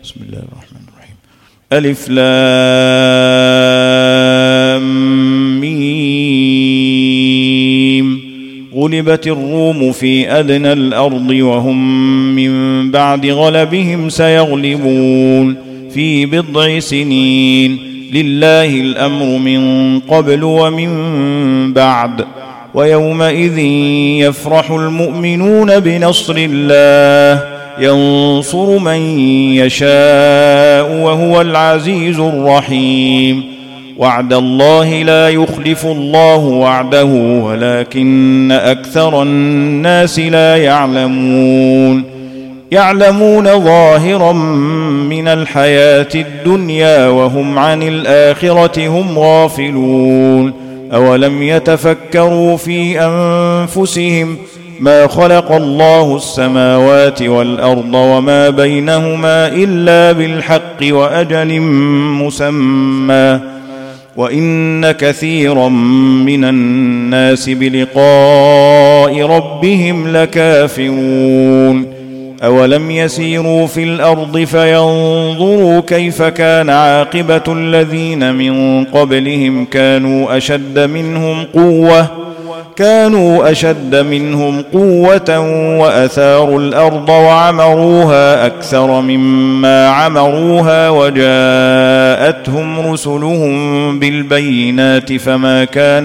بسم الله الرحمن الرحيم. ألف لام ميم. غلبت الروم في أدنى الأرض وهم من بعد غلبهم سيغلبون في بضع سنين. لله الأمر من قبل ومن بعد. ويومئذ يفرح المؤمنون بنصر الله ينصر من يشاء وهو العزيز الرحيم. وعد الله لا يخلف الله وعده ولكن أكثر الناس لا يعلمون ظاهرا من الحياة الدنيا وهم عن الآخرة هم غافلون. أولم يتفكروا في أنفسهم ما خلق الله السماوات والأرض وما بينهما إلا بالحق وأجل مسمى وإن كثيرا من الناس بلقاء ربهم لكافرون. أولم يسيروا في الأرض فينظروا كيف كان عاقبة الذين من قبلهم كانوا أشد منهم قوة وأثاروا الأرض وعمروها أكثر مما عمروها وجاءتهم رسلهم بالبينات فما كان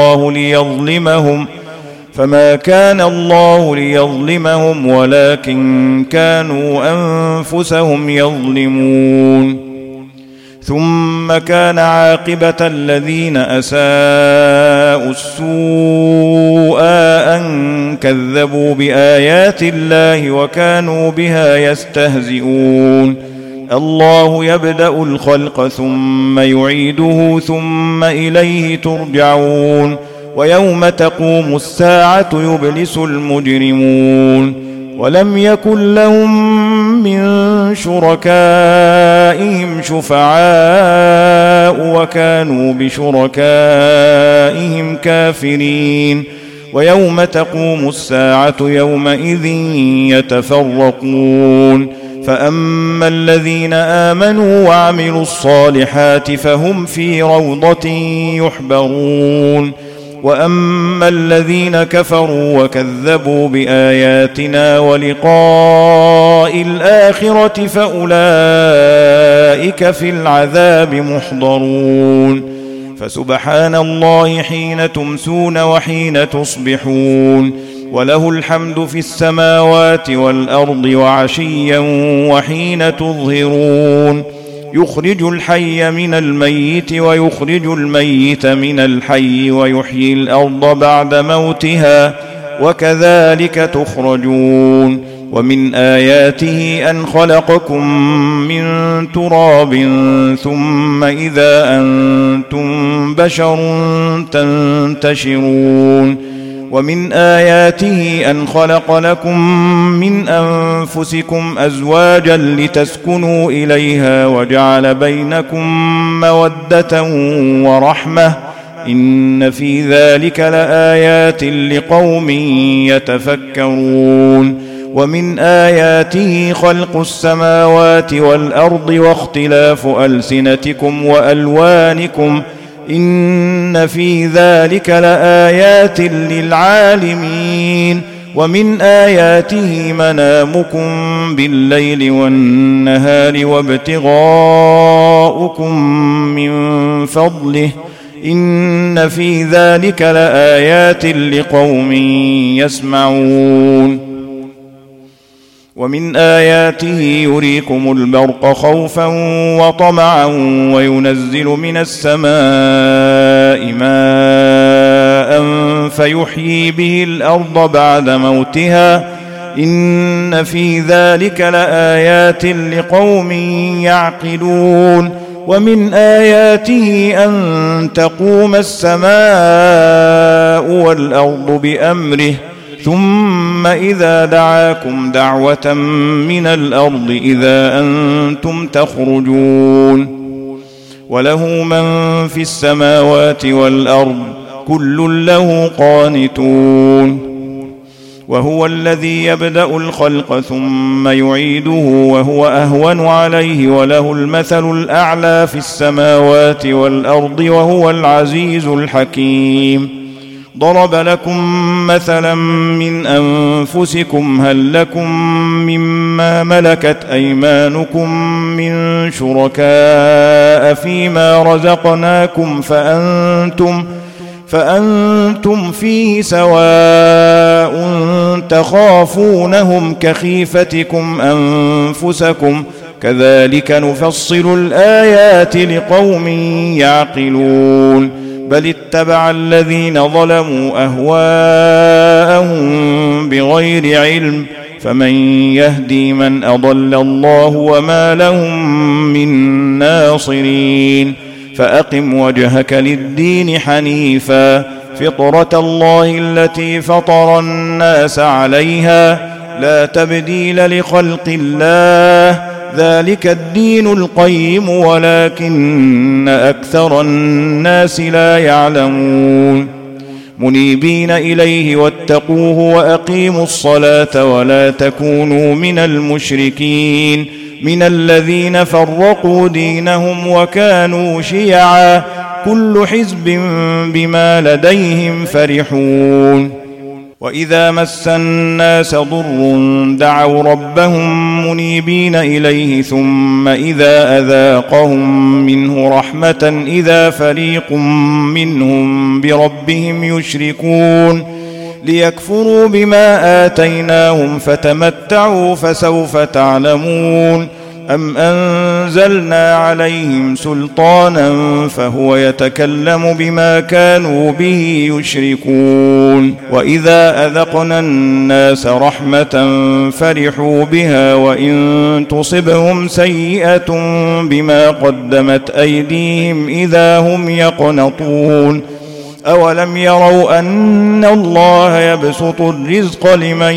الله ليظلمهم ولكن كانوا أنفسهم يظلمون. ثم كان عاقبة الذين أساءوا السوء أن كذبوا بآيات الله وكانوا بها يستهزئون. الله يبدأ الخلق ثم يعيده ثم إليه ترجعون. ويوم تقوم الساعة يبلس المجرمون. ولم يكن لهم من شركائهم شفعاء وكانوا بشركائهم كافرين. ويوم تقوم الساعة يومئذ يتفرقون. فأما الذين آمنوا وعملوا الصالحات فهم في روضة يحبرون. وأما الذين كفروا وكذبوا بآياتنا ولقاء الآخرة فأولئك في العذاب محضرون. فسبحان الله حين تمسون وحين تصبحون وله الحمد في السماوات والأرض وعشيا وحين تظهرون. يخرج الحي من الميت ويخرج الميت من الحي ويحيي الأرض بعد موتها وكذلك تخرجون. ومن آياته أن خلقكم من تراب ثم إذا أنتم بشر تنتشرون. ومن آياته أن خلق لكم من أنفسكم أزواجا لتسكنوا إليها وجعل بينكم مودة ورحمة إن في ذلك لآيات لقوم يتفكرون. ومن آياته خلق السماوات والأرض واختلاف ألسنتكم وألوانكم إن في ذلك لآيات للعالمين. ومن آياته منامكم بالليل والنهار وابتغاؤكم من فضله إن في ذلك لآيات لقوم يسمعون. ومن آياته يريكم البرق خوفا وطمعا وينزل من السماء ماء فيحيي به الأرض بعد موتها إن في ذلك لآيات لقوم يعقلون. ومن آياته أن تقوم السماء والأرض بأمره ثم إذا دعاكم دعوة من الأرض إذا أنتم تخرجون. وله من في السماوات والأرض كل له قانتون. وهو الذي يبدأ الخلق ثم يعيده وهو أهون عليه وله المثل الأعلى في السماوات والأرض وهو العزيز الحكيم. ضرب لكم مثلا من أنفسكم هل لكم مما ملكت أيمانكم من شركاء فيما رزقناكم فأنتم فيه سواء تخافونهم كخيفتكم أنفسكم كذلك نفصل الآيات لقوم يعقلون. بل اتبع الذين ظلموا أهواءهم بغير علم فمن يهدي من أضل الله وما لهم من ناصرين. فأقم وجهك للدين حنيفا فطرة الله التي فطر الناس عليها لا تبديل لخلق الله ذلك الدين القيم ولكن أكثر الناس لا يعلمون. منيبين إليه واتقوه وأقيموا الصلاة ولا تكونوا من المشركين من الذين فرقوا دينهم وكانوا شيعا كل حزب بما لديهم فرحون. وإذا مس الناس ضر دعوا ربهم منيبين إليه ثم إذا أذاقهم منه رحمة إذا فريق منهم بربهم يشركون ليكفروا بما آتيناهم فتمتعوا فسوف تعلمون. أم أنزلنا عليهم سلطانا فهو يتكلم بما كانوا به يشركون. وإذا أذقنا الناس رحمة فرحوا بها وإن تصبهم سيئة بما قدمت أيديهم إذا هم يقنطون. أولم يروا أن الله يبسط الرزق لمن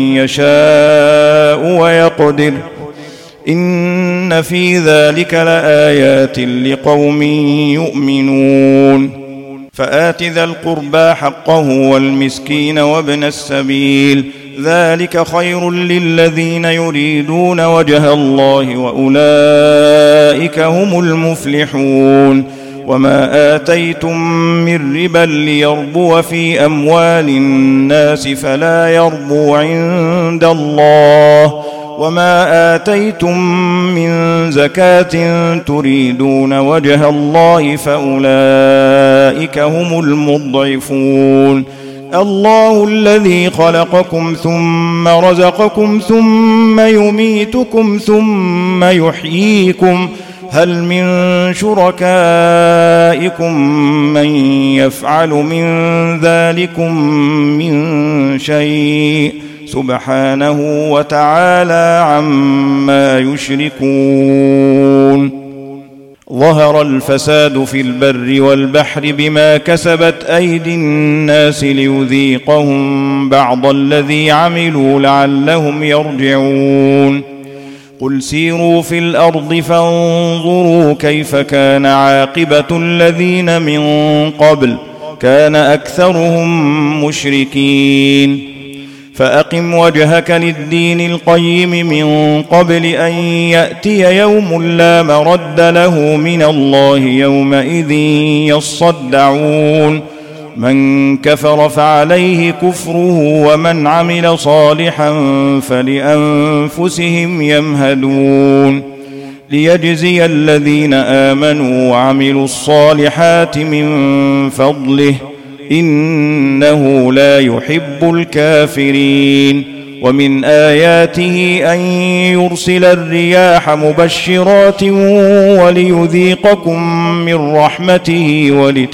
يشاء ويقدر إن في ذلك لآيات لقوم يؤمنون. فآت ذا القربى حقه والمسكين وابن السبيل ذلك خير للذين يريدون وجه الله وأولئك هم المفلحون. وما آتيتم من ربا ليربو في أموال الناس فلا يربو عند الله وما آتيتم من زكاة تريدون وجه الله فأولئك هم المضعفون. الله الذي خلقكم ثم رزقكم ثم يميتكم ثم يحييكم هل من شركائكم من يفعل من ذلكم من شيء سبحانه وتعالى عما يشركون. ظهر الفساد في البر والبحر بما كسبت أيدي الناس ليذيقهم بعض الذي عملوا لعلهم يرجعون. قل سيروا في الأرض فانظروا كيف كان عاقبة الذين من قبل كان أكثرهم مشركين. فأقم وجهك للدين القيم من قبل أن يأتي يوم لا مرد له من الله يومئذ يصدعون. من كفر فعليه كفره ومن عمل صالحا فلأنفسهم يمهدون. ليجزي الذين آمنوا وعملوا الصالحات من فضله إنه لا يحب الكافرين. ومن آياته أن يرسل الرياح مبشرات وليذيقكم من رحمته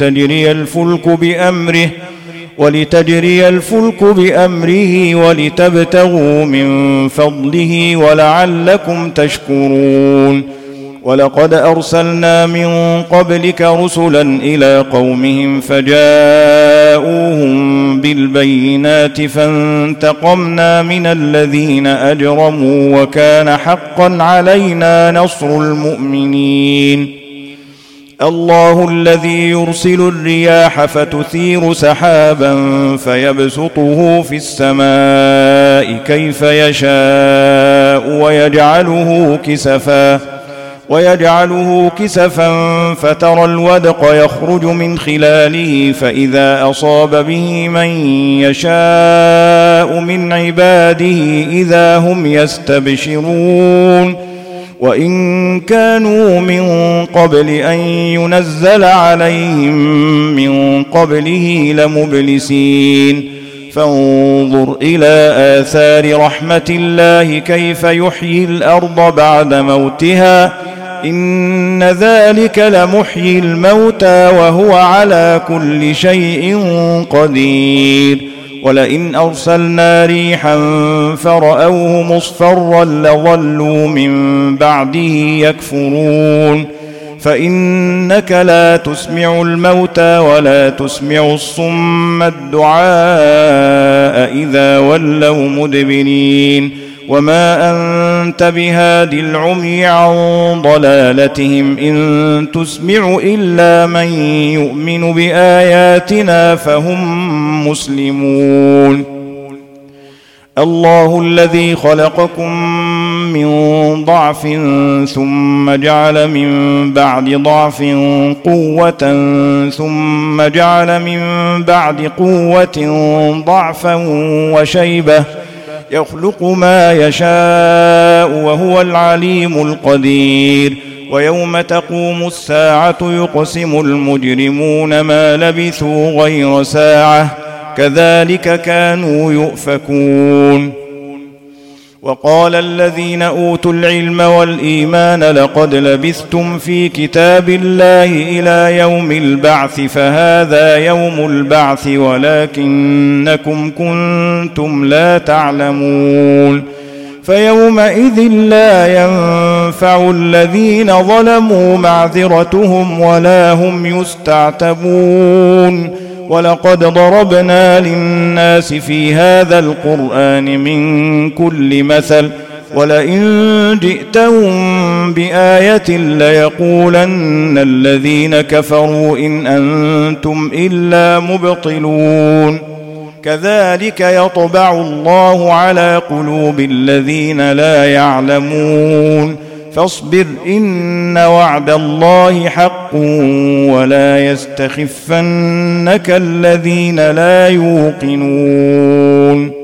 ولتجري الفلك بأمره ولتبتغوا من فضله ولعلكم تشكرون. ولقد أرسلنا من قبلك رسلا إلى قومهم فجاءوهم بالبينات فانتقمنا من الذين أجرموا وكان حقا علينا نصر المؤمنين. الله الذي يرسل الرياح فتثير سحابا فيبسطه في السماء كيف يشاء ويجعله كسفا فترى الودق يخرج من خلاله فإذا أصاب به من يشاء من عباده إذا هم يستبشرون وإن كانوا من قبل أن ينزل عليهم من قبله لمبلسين فانظر إلى آثار رحمة الله كيف يحيي الأرض بعد موتها إن ذلك لمحيي الموتى وهو على كل شيء قدير ولئن أرسلنا ريحا فرأوه مصفرا لظلوا من بعده يكفرون فإنك لا تسمع الموتى ولا تسمع الصم الدعاء إذا ولوا مدبرين وما أنت بهاد العمي عن ضلالتهم إن تسمع إلا من يؤمن بآياتنا فهم مسلمون الله الذي خلقكم من ضعف ثم جعل من بعد ضعف قوة ثم جعل من بعد قوة ضعفا وشيبة يخلق ما يشاء وهو العليم القدير ويوم تقوم الساعة يقسم المجرمون ما لبثوا غير ساعة كذلك كانوا يؤفكون وقال الذين أوتوا العلم والإيمان لقد لبثتم في كتاب الله إلى يوم البعث فهذا يوم البعث ولكنكم كنتم لا تعلمون فيومئذ لا ينفع الذين ظلموا معذرتهم ولا هم يستعتبون ولقد ضربنا للناس في هذا القرآن من كل مثل ولئن جئتهم بآية ليقولن الذين كفروا إن أنتم إلا مبطلون كذلك يطبع الله على قلوب الذين لا يعلمون فاصبر إن وعد الله حق ولا يستخفنك الذين لا يوقنون